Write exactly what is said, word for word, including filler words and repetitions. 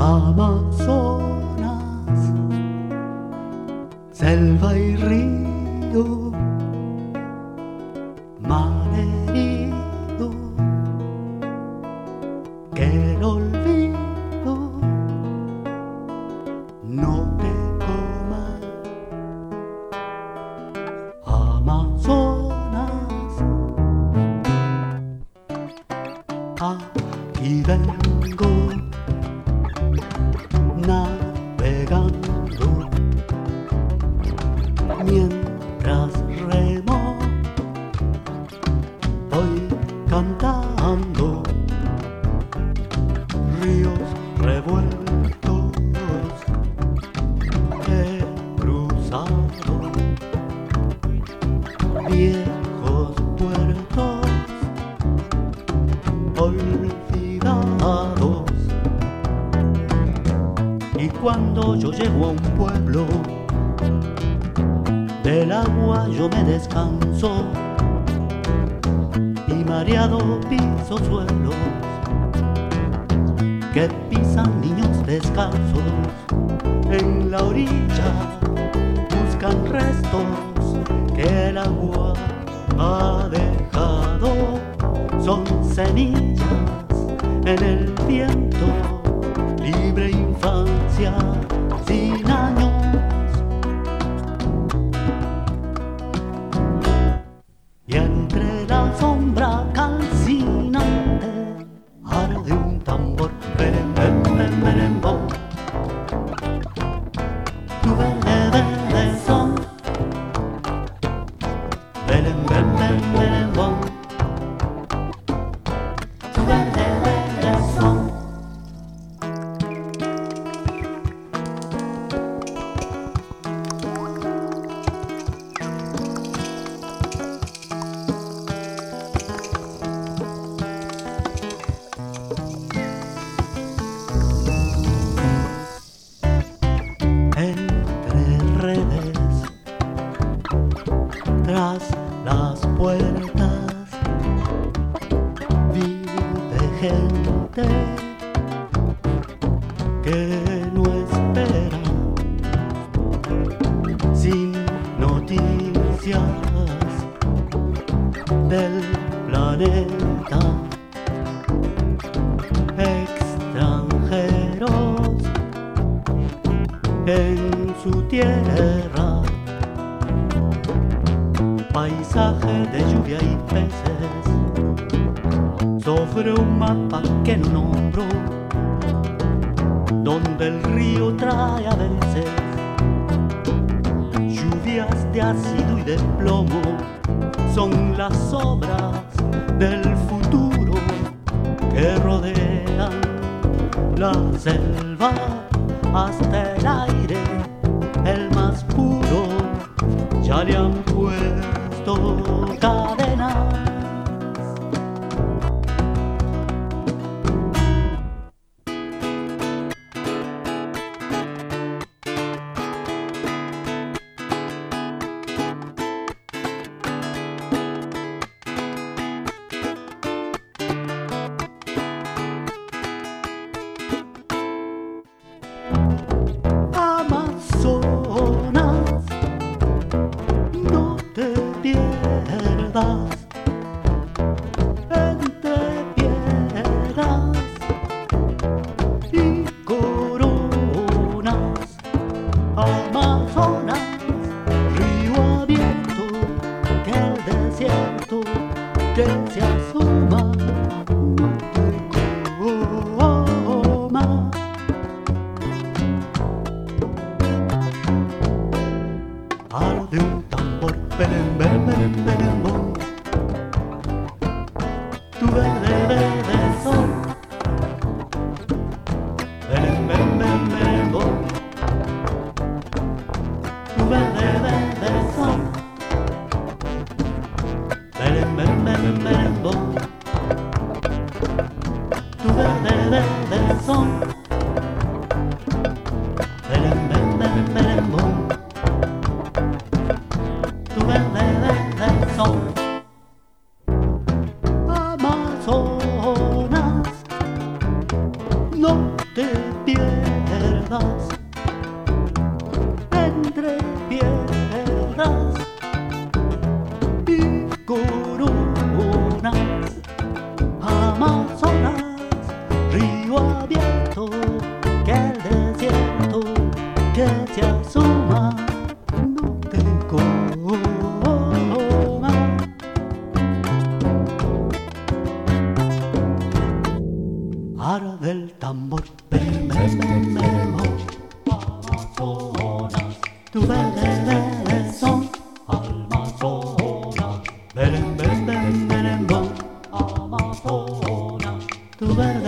Amazonas, selva y río, mar herido, que el olvido no te coma. Amazonas, aquí vengo navegando mientras remo, voy cantando ríos revueltos he cruzado, viejos puertos olvidados. Y cuando yo llego a un pueblo, del agua yo me descanso y mareado piso suelos que pisan niños descalzos. En la orilla buscan restos que el agua ha dejado. Son semillas en el viento, libre infancia sin años. Y entre la sombra calcinante arde un tambor. Beren, beren, beren, beren, bom. Tu vele, vele, son. Beren, beren, beren, beren, bom. Tu vele, vele, son. Tras las puertas vive gente que no espera, sin noticias del planeta. Extranjeros en su tierra, paisaje de lluvia y peces sobre un mapa que no nombro, donde el río trae a veces lluvias de ácido y de plomo. Son las obras del futuro que rodean la selva hasta el aire, el más puro. Ya le han puesto cadenas. Amazonas, no te pierdas entre piedras y coronas. Amazonas, río abierto, que el desierto que se asoma no te coma. Arde un tambor, beren, beren, beren, beren, bom. Tu vele, vele, son. Beren, beren, beren, beren, bom. Tu vele, vele, son. Beren, beren, beren, beren, bom. Tu vele, vele, son. Beren, beren, beren, beren, bom. Amazonas, no te pierdas. ara del tambor, bere, bere, bere, bere, bo, Amazonas, tu bere, bere, son, Amazonas, bere, bere, bere, bere, bo, Amazonas, tu bere,